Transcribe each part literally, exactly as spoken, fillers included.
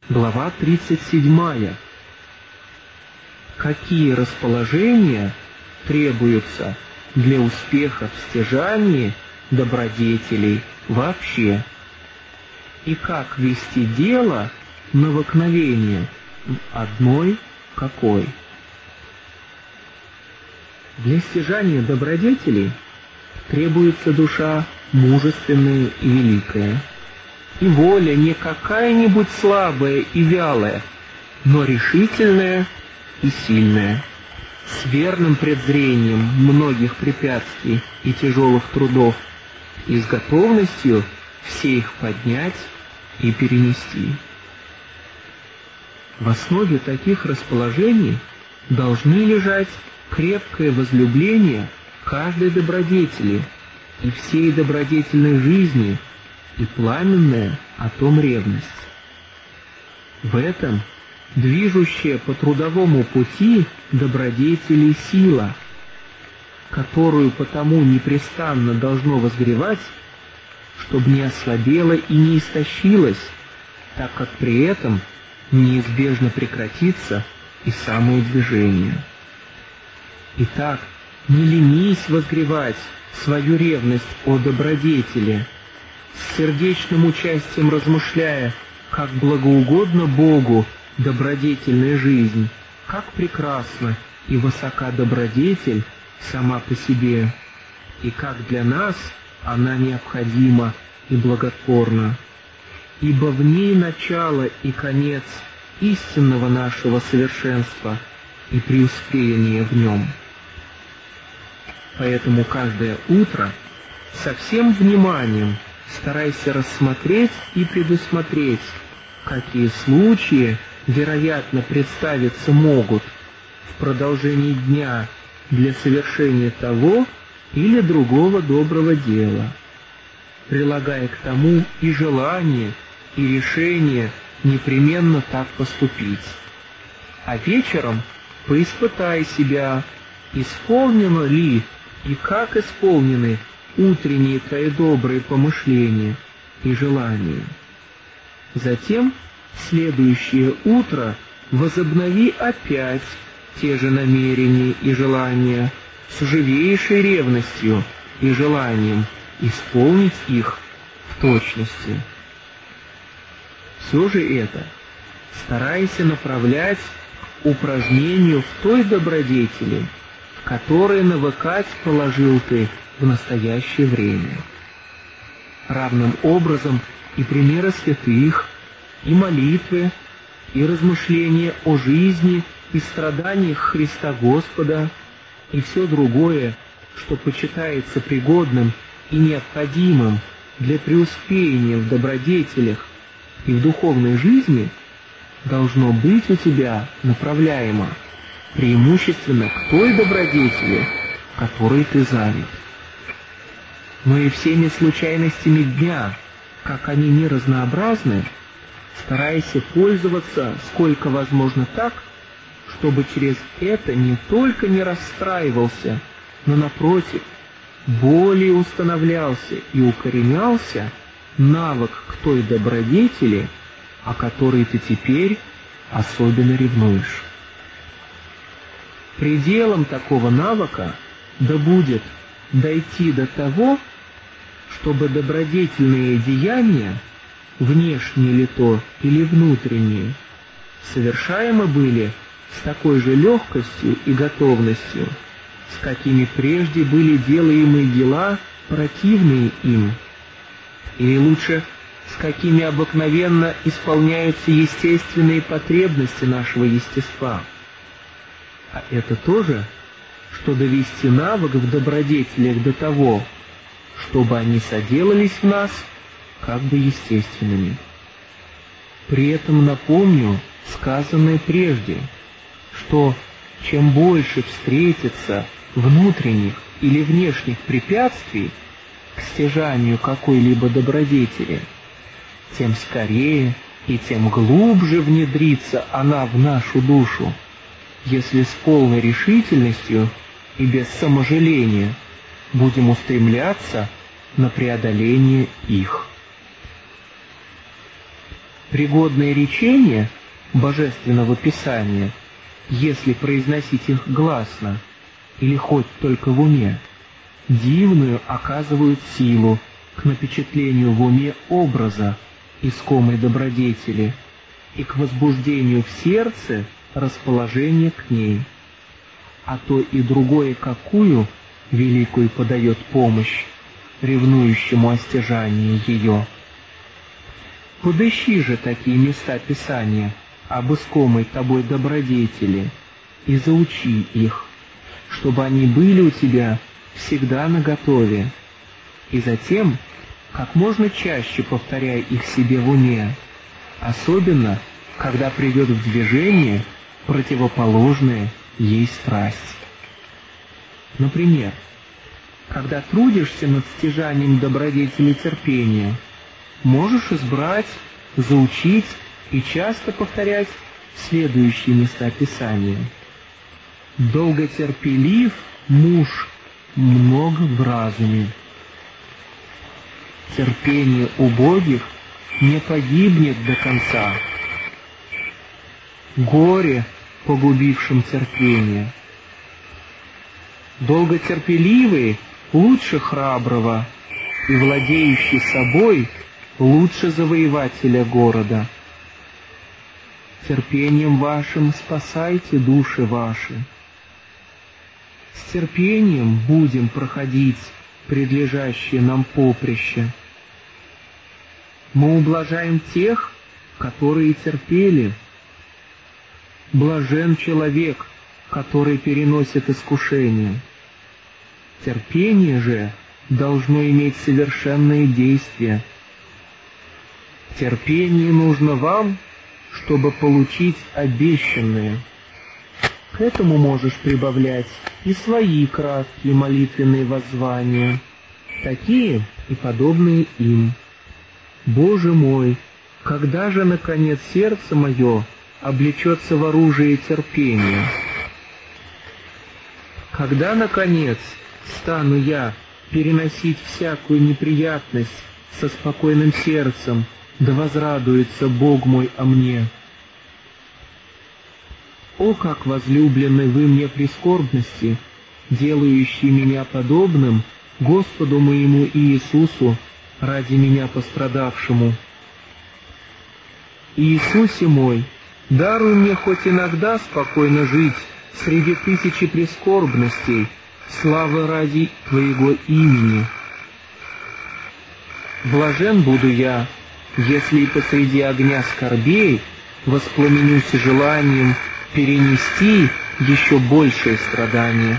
Глава тридцать седьмая. Какие расположения требуются для успеха в стяжании добродетелей вообще? И как вести дело на вдохновение одной какой? Для стяжания добродетелей требуется душа мужественная и великая, и воля не какая-нибудь слабая и вялая, но решительная и сильная, с верным презрением многих препятствий и тяжелых трудов, и с готовностью все их поднять и перенести. В основе таких расположений должны лежать крепкое возлюбление каждой добродетели и всей добродетельной жизни, и пламенная о том ревность. В этом движущая по трудовому пути добродетели сила, которую потому непрестанно должно возгревать, чтобы не ослабела и не истощилась, так как при этом неизбежно прекратится и самое движение. Итак, не ленись возгревать свою ревность о добродетели, с сердечным участием размышляя, как благоугодна Богу добродетельная жизнь, как прекрасна и высока добродетель сама по себе, и как для нас она необходима и благотворна, ибо в ней начало и конец истинного нашего совершенства и преуспеяния в нем. Поэтому каждое утро со всем вниманием старайся рассмотреть и предусмотреть, какие случаи, вероятно, представиться могут в продолжении дня для совершения того или другого доброго дела, прилагая к тому и желание, и решение непременно так поступить. А вечером поиспытай себя, исполнено ли и как исполнены утренние твои добрые помышления и желания. Затем в следующее утро возобнови опять те же намерения и желания с живейшей ревностью и желанием исполнить их в точности. Все же это старайся направлять к упражнению в той добродетели, которой навыкать положил ты в настоящее время. Равным образом и примеры святых, и молитвы, и размышления о жизни и страданиях Христа Господа, и все другое, что почитается пригодным и необходимым для преуспеяния в добродетелях и в духовной жизни, должно быть у тебя направляемо преимущественно к той добродетели, которой ты занят. Но и всеми случайностями дня, как они ни разнообразны, старайся пользоваться сколько возможно так, чтобы через это не только не расстраивался, но, напротив, более установлялся и укоренялся навык к той добродетели, о которой ты теперь особенно ревнуешь. Пределом такого навыка да будет дойти до того, чтобы добродетельные деяния, внешние ли то или внутренние, совершаемы были с такой же легкостью и готовностью, с какими прежде были делаемы дела, противные им, или лучше, с какими обыкновенно исполняются естественные потребности нашего естества. А это тоже, что довести навык в добродетелях до того, чтобы они соделались в нас как бы естественными. При этом напомню сказанное прежде, что чем больше встретится внутренних или внешних препятствий к стяжанию какой-либо добродетели, тем скорее и тем глубже внедрится она в нашу душу, если с полной решительностью и без саможаления будем устремляться на преодоление их. пригодные речения Божественного Писания, если произносить их гласно или хоть только в уме, дивную оказывают силу к напечатлению в уме образа искомой добродетели и к возбуждению в сердце расположения к ней, а то и другое какую великую подает помощь ревнующему о стяжании ее. Подыщи же такие места Писания об искомой тобой добродетели и заучи их, чтобы они были у тебя всегда наготове, и затем как можно чаще повторяй их себе в уме, особенно когда придет в движение противоположная ей страсть. Например, когда трудишься над стяжанием добродетели терпения, можешь избрать, заучить и часто повторять следующие места Писания. «Долготерпелив муж много в разуме. Терпение убогих не погибнет до конца. Горе погубившим терпение. Долготерпеливый лучше храброго, и владеющий собой лучше завоевателя города. Терпением вашим спасайте души ваши. С терпением будем проходить предлежащее нам поприще. Мы ублажаем тех, которые терпели. Блажен человек, который переносит искушение. Терпение же должно иметь совершенное действие. Терпение нужно вам, чтобы получить обещанное. К этому можешь прибавлять и свои краткие молитвенные воззвания, такие и подобные им. Боже мой, когда же, наконец, сердце мое облечется в оружие терпения? Когда, наконец, стану я переносить всякую неприятность со спокойным сердцем, да возрадуется Бог мой о мне? О, как возлюблены вы мне прискорбности, делающие меня подобным Господу моему Иисусу, ради меня пострадавшему. Иисусе мой, даруй мне хоть иногда спокойно жить среди тысячи прискорбностей, славы ради Твоего имени. Блажен буду я, если и посреди огня скорбей воспламенюсь желанием перенести еще большее страдание.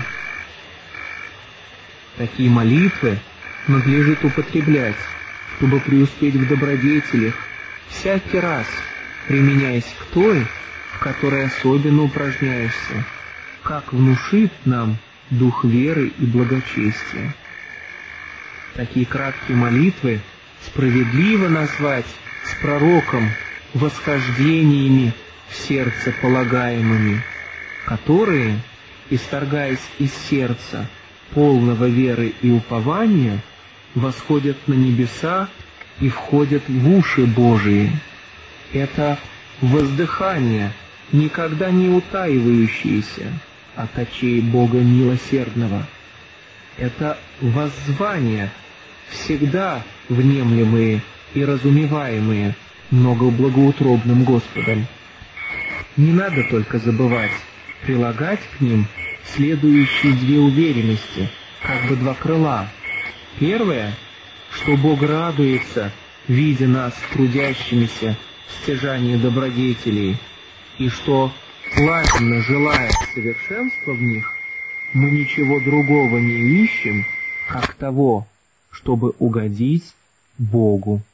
Такие молитвы надлежит употреблять, чтобы преуспеть в добродетелях, всякий раз применяясь к той, в которой особенно упражняешься, как внушит нам дух веры и благочестия. Такие краткие молитвы справедливо назвать с пророком восхождениями в сердце полагаемыми, которые, исторгаясь из сердца полного веры и упования, восходят на небеса и входят в уши Божии. Это воздыхание, никогда не утаивающееся от очей Бога милосердного. Это воззвания, всегда внемлемые и разумеваемые многоблагоутробным Господом. Не надо только забывать прилагать к ним следующие две уверенности, как бы два крыла. Первое, что Бог радуется, видя нас трудящимися в стяжании добродетелей, и что, пламенно желая совершенства в них, мы ничего другого не ищем, как того, чтобы угодить Богу.